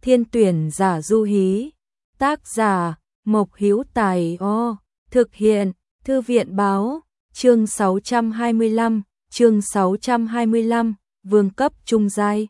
Thiên tuyển giả du hí. Tác giả Mộc Hữu Tài. Thực hiện Thư viện báo. Chương 625, vương cấp trung giai.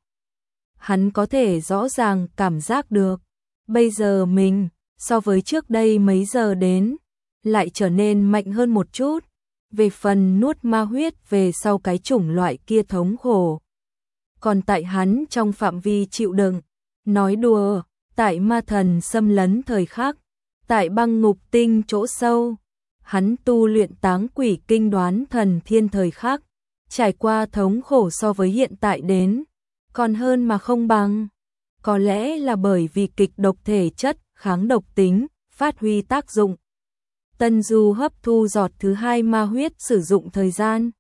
Hắn có thể rõ ràng cảm giác được, bây giờ mình, so với trước đây mấy giờ đến, lại trở nên mạnh hơn một chút. Về phần nuốt ma huyết về sau cái chủng loại kia thống khổ, còn tại hắn trong phạm vi chịu đựng. Nói đùa, tại ma thần xâm lấn thời khắc, tại băng ngục tinh chỗ sâu, hắn tu luyện táng quỷ kinh đoán thần thiên thời khắc, trải qua thống khổ so với hiện tại đến, còn hơn mà không bằng. Có lẽ là bởi vì kịch độc thể chất kháng độc tính phát huy tác dụng. Tân Du hấp thu giọt thứ 2 ma huyết sử dụng thời gian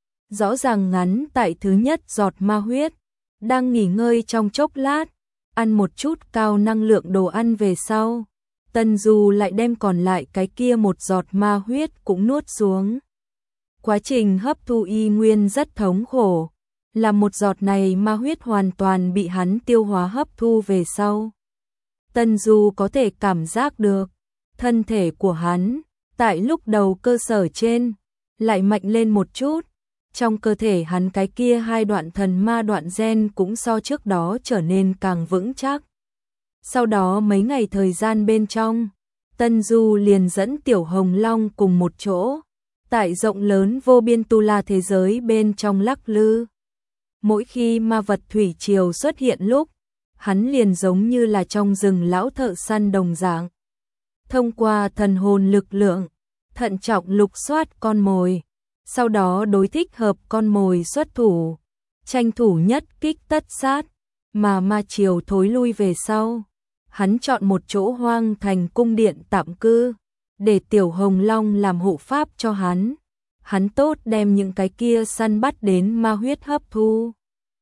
rõ ràng ngắn tại thứ nhất giọt ma huyết, đang nghỉ ngơi trong chốc lát, ăn một chút cao năng lượng đồ ăn về sau, Tân Du lại đem còn lại cái kia một giọt ma huyết cũng nuốt xuống. Quá trình hấp thu y nguyên rất thống khổ, là một giọt này ma huyết hoàn toàn bị hắn tiêu hóa hấp thu về sau. Tân Du có thể cảm giác được, thân thể của hắn, tại lúc đầu cơ sở trên, lại mạnh lên một chút. Trong cơ thể hắn cái kia 2 đoạn thần ma đoạn gen cũng so trước đó trở nên càng vững chắc. Sau đó mấy ngày thời gian bên trong, Tân Du liền dẫn Tiểu Hồng Long cùng một chỗ, tại rộng lớn vô biên tu la thế giới bên trong lắc lư. Mỗi khi ma vật thủy triều xuất hiện lúc, hắn liền giống như là trong rừng lão thợ săn đồng dạng. Thông qua thần hồn lực lượng, thận trọng lục soát con mồi, sau đó đối thích hợp con mồi xuất thủ, tranh thủ nhất kích tất sát, mà ma triều thối lui về sau. Hắn chọn một chỗ hoang thành cung điện tạm cư, để Tiểu Hồng Long làm hộ pháp cho hắn. Hắn tốt đem những cái kia săn bắt đến ma huyết hấp thu,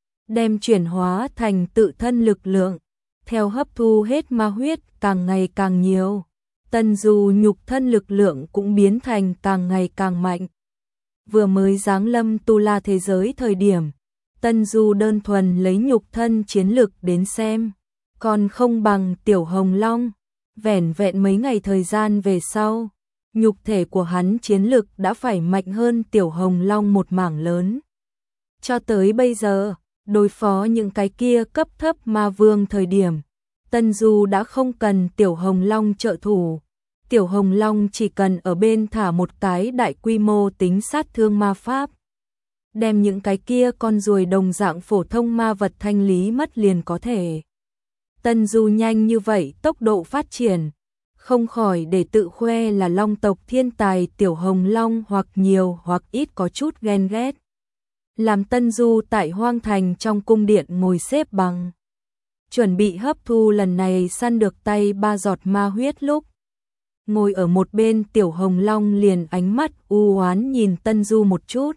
đem chuyển hóa thành tự thân lực lượng. Theo hấp thu hết ma huyết càng ngày càng nhiều, Tân Du nhục thân lực lượng cũng biến thành càng ngày càng mạnh. Vừa mới giáng lâm tu la thế giới thời điểm, Tân Du đơn thuần lấy nhục thân chiến lực đến xem, còn không bằng Tiểu Hồng Long. Vẻn vẹn mấy ngày thời gian về sau, nhục thể của hắn chiến lực đã phải mạnh hơn Tiểu Hồng Long một mảng lớn. Cho tới bây giờ, đối phó những cái kia cấp thấp ma vương thời điểm, Tân Du đã không cần Tiểu Hồng Long trợ thủ. Tiểu Hồng Long chỉ cần ở bên thả một cái đại quy mô tính sát thương ma pháp, đem những cái kia con ruồi đồng dạng phổ thông ma vật thanh lý mất liền có thể. Tân Du nhanh như vậy tốc độ phát triển, không khỏi để tự khoe là long tộc thiên tài. Tiểu Hồng Long hoặc nhiều hoặc ít có chút ghen ghét. Làm Tân Du tại hoang thành trong cung điện ngồi xếp bằng, chuẩn bị hấp thu lần này săn được tay 3 giọt ma huyết lúc, ngồi ở một bên Tiểu Hồng Long liền ánh mắt u oán nhìn Tân Du một chút.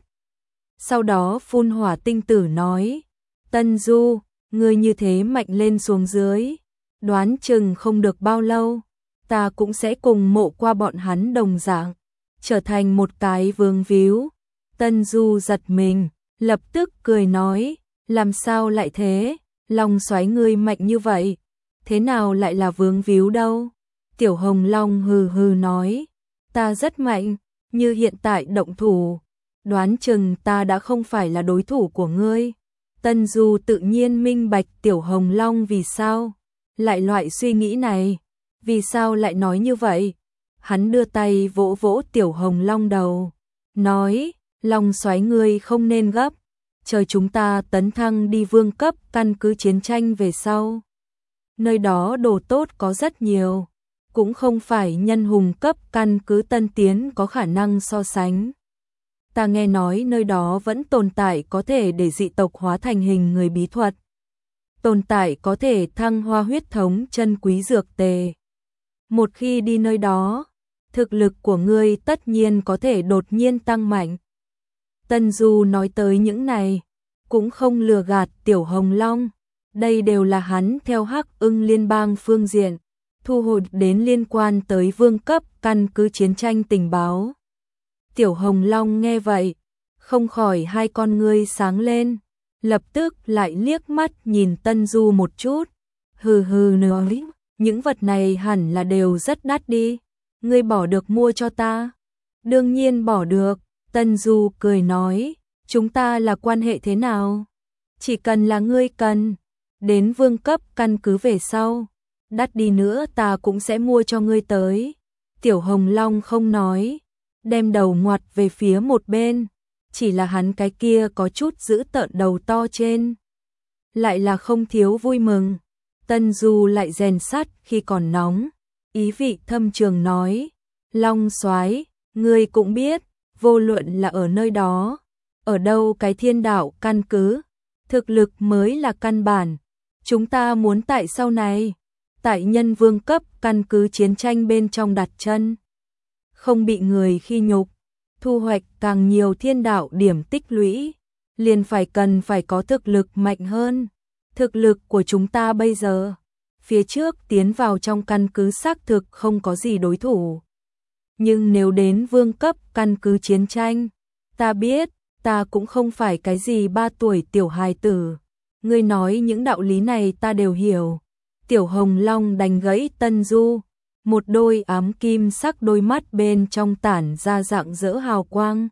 Sau đó phun hỏa tinh tử nói, Tân Du, ngươi như thế mạnh lên xuống dưới, đoán chừng không được bao lâu, ta cũng sẽ cùng Mộ Qua bọn hắn đồng dạng, trở thành một cái vương víu. Tân Du giật mình, lập tức cười nói, làm sao lại thế, Long Soái ngươi mạnh như vậy, thế nào lại là vương víu đâu? Tiểu Hồng Long hừ hừ nói, ta rất mạnh, như hiện tại động thủ, đoán chừng ta đã không phải là đối thủ của ngươi. Tân Du tự nhiên minh bạch Tiểu Hồng Long vì sao lại loại suy nghĩ này, vì sao lại nói như vậy. Hắn đưa tay vỗ vỗ Tiểu Hồng Long đầu, nói, Long Soái ngươi không nên gấp, chờ chúng ta tấn thăng đi vương cấp căn cứ chiến tranh về sau. Nơi đó đồ tốt có rất nhiều, cũng không phải nhân hùng cấp căn cứ Tân Tiến có khả năng so sánh. Ta nghe nói nơi đó vẫn tồn tại có thể để dị tộc hóa thành hình người bí thuật, tồn tại có thể thăng hoa huyết thống chân quý dược tề. Một khi đi nơi đó, thực lực của ngươi tất nhiên có thể đột nhiên tăng mạnh. Tân Du nói tới những này, cũng không lừa gạt Tiểu Hồng Long, đây đều là hắn theo Hắc Ưng liên bang phương diện thu hồi đến liên quan tới vương cấp căn cứ chiến tranh tình báo. Tiểu Hồng Long nghe vậy, không khỏi hai con ngươi sáng lên, lập tức lại liếc mắt nhìn Tân Du một chút, Hừ hừ nói, những vật này hẳn là đều rất đắt đi, ngươi bỏ được mua cho ta? Đương nhiên bỏ được, Tân Du cười nói, chúng ta là quan hệ thế nào? Chỉ cần là ngươi cần, đến vương cấp căn cứ về sau, đắt đi nữa ta cũng sẽ mua cho ngươi tới. Tiểu Hồng Long không nói, đem đầu ngoặt về phía một bên, chỉ là hắn cái kia có chút giữ tợn đầu to trên. Lại là không thiếu vui mừng, Tân Du lại rèn sắt khi còn nóng, ý vị thâm trường nói, Long soái, ngươi cũng biết, vô luận là ở nơi đó, ở đâu cái thiên đạo căn cứ, thực lực mới là căn bản, chúng ta muốn tại sau này, tại nhân vương cấp căn cứ chiến tranh bên trong đặt chân, không bị người khi nhục, thu hoạch càng nhiều thiên đạo điểm tích lũy, liền cần phải có thực lực mạnh hơn. Thực lực của chúng ta bây giờ, phía trước tiến vào trong căn cứ xác thực không có gì đối thủ. Nhưng nếu đến vương cấp căn cứ chiến tranh, ta biết, ta cũng không phải cái gì 3 tuổi tiểu hài tử. Ngươi nói những đạo lý này ta đều hiểu. Tiểu Hồng Long đánh gãy Tân Du, một đôi ám kim sắc đôi mắt bên trong tản ra rạng rỡ hào quang.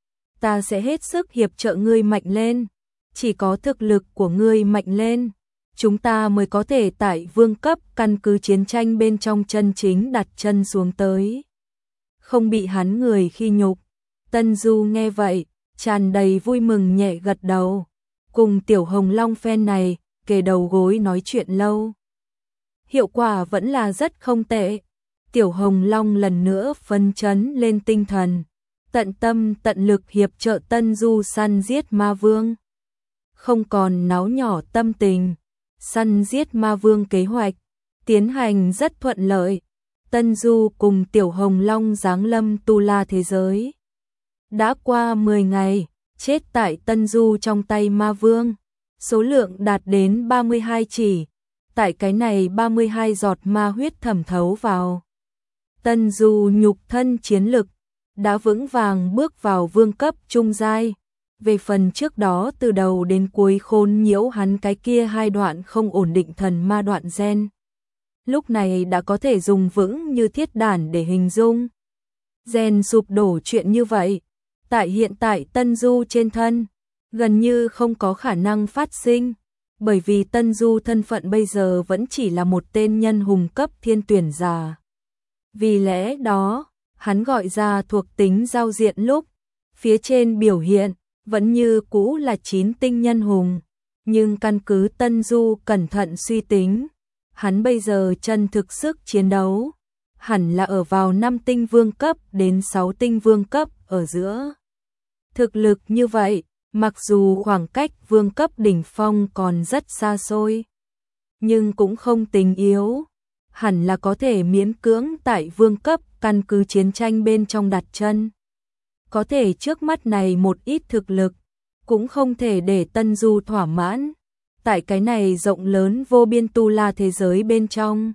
Ta sẽ hết sức hiệp trợ ngươi mạnh lên, chỉ có thực lực của ngươi mạnh lên, chúng ta mới có thể tại vương cấp căn cứ chiến tranh bên trong chân chính đặt chân xuống tới. Không bị hắn người khi nhục. Tân Du nghe vậy, tràn đầy vui mừng nhẹ gật đầu, cùng Tiểu Hồng Long phen này, kề đầu gối nói chuyện lâu. Hiệu quả vẫn là rất không tệ. Tiểu Hồng Long lần nữa phấn chấn lên tinh thần, tận tâm tận lực hiệp trợ Tân Du săn giết ma vương. Không còn náo nhỏ tâm tình, săn giết ma vương kế hoạch tiến hành rất thuận lợi. Tân Du cùng Tiểu Hồng Long giáng lâm Tu La thế giới. Đã qua 10 ngày, chết tại Tân Du trong tay ma vương, số lượng đạt đến 32 chỉ. Tại cái này 32 giọt ma huyết thẩm thấu vào, Tân Du nhục thân chiến lực đã vững vàng bước vào vương cấp trung giai. Về phần trước đó từ đầu đến cuối khôn nhiễu hắn cái kia 2 đoạn không ổn định thần ma đoạn gen, lúc này đã có thể dùng vững như thiết đản để hình dung. Gen sụp đổ chuyện như vậy, tại hiện tại Tân Du trên thân, gần như không có khả năng phát sinh, bởi vì Tân Du thân phận bây giờ vẫn chỉ là một tên nhân hùng cấp thiên tuyển giả. Vì lẽ đó, hắn gọi ra thuộc tính giao diện lúc, phía trên biểu hiện, vẫn như cũ là 9 tinh nhân hùng, nhưng căn cứ Tân Du cẩn thận suy tính, hắn bây giờ chân thực sức chiến đấu, hẳn là ở vào 5 tinh vương cấp đến 6 tinh vương cấp ở giữa. Thực lực như vậy, mặc dù khoảng cách vương cấp đỉnh phong còn rất xa xôi, nhưng cũng không tính yếu, hẳn là có thể miễn cưỡng tại vương cấp căn cứ chiến tranh bên trong đặt chân. Có thể trước mắt này một ít thực lực, cũng không thể để Tân Du thỏa mãn. Tại cái này rộng lớn vô biên Tu La thế giới bên trong,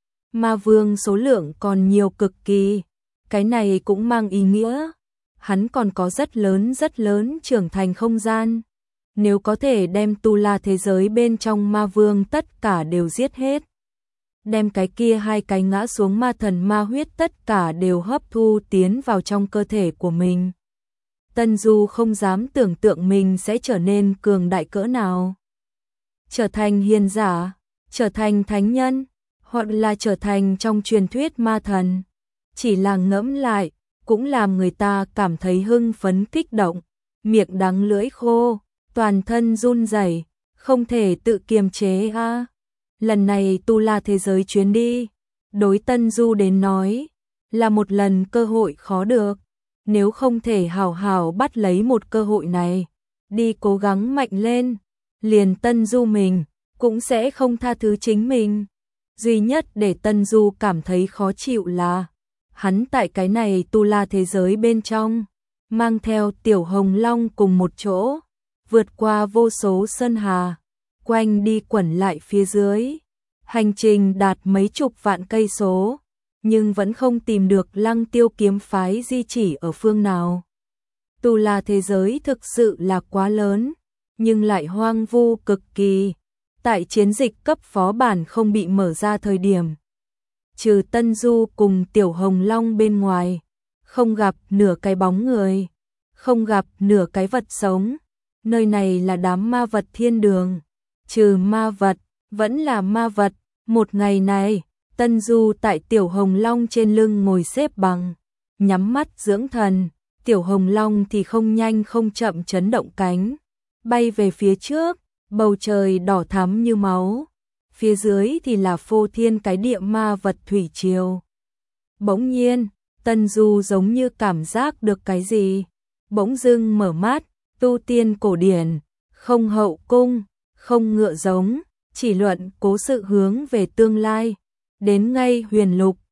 ma vương số lượng còn nhiều cực kỳ. Cái này cũng mang ý nghĩa, hắn còn có rất lớn trưởng thành không gian. Nếu có thể đem Tu La thế giới bên trong ma vương tất cả đều giết hết, đem cái kia 2 cái ngã xuống ma thần ma huyết tất cả đều hấp thu tiến vào trong cơ thể của mình, Tân Du không dám tưởng tượng mình sẽ trở nên cường đại cỡ nào. Trở thành hiền giả, trở thành thánh nhân, hoặc là trở thành trong truyền thuyết ma thần. Chỉ là ngẫm lại, cũng làm người ta cảm thấy hưng phấn kích động, miệng đắng lưỡi khô, toàn thân run rẩy, không thể tự kiềm chế a. Lần này Tu La thế giới chuyến đi, đối Tân Du đến nói, là một lần cơ hội khó được. Nếu không thể hào hào bắt lấy một cơ hội này, đi cố gắng mạnh lên, liền Tân Du mình cũng sẽ không tha thứ chính mình. Duy nhất để Tân Du cảm thấy khó chịu là hắn tại cái này Tu La thế giới bên trong, mang theo Tiểu Hồng Long cùng một chỗ, vượt qua vô số sơn hà, quanh đi quẩn lại phía dưới, hành trình đạt mấy chục vạn cây số, nhưng vẫn không tìm được Lăng Tiêu kiếm phái di chỉ ở phương nào. Tu La thế giới thực sự là quá lớn, nhưng lại hoang vu cực kỳ. Tại chiến dịch cấp phó bản không bị mở ra thời điểm, trừ Tân Du cùng Tiểu Hồng Long bên ngoài, không gặp nửa cái bóng người, không gặp nửa cái vật sống. Nơi này là đám ma vật thiên đường, trừ ma vật, vẫn là ma vật. Một ngày này, Tân Du tại Tiểu Hồng Long trên lưng ngồi xếp bằng, nhắm mắt dưỡng thần. Tiểu Hồng Long thì không nhanh không chậm chấn động cánh, bay về phía trước, bầu trời đỏ thắm như máu. Phía dưới thì là phô thiên cái địa ma vật thủy triều. Bỗng nhiên, Tân Du giống như cảm giác được cái gì, bỗng dưng mở mắt. Tu tiên cổ điển, không hậu cung, không ngựa giống, chỉ luận cố sự hướng về tương lai. Đến ngay huyền lục,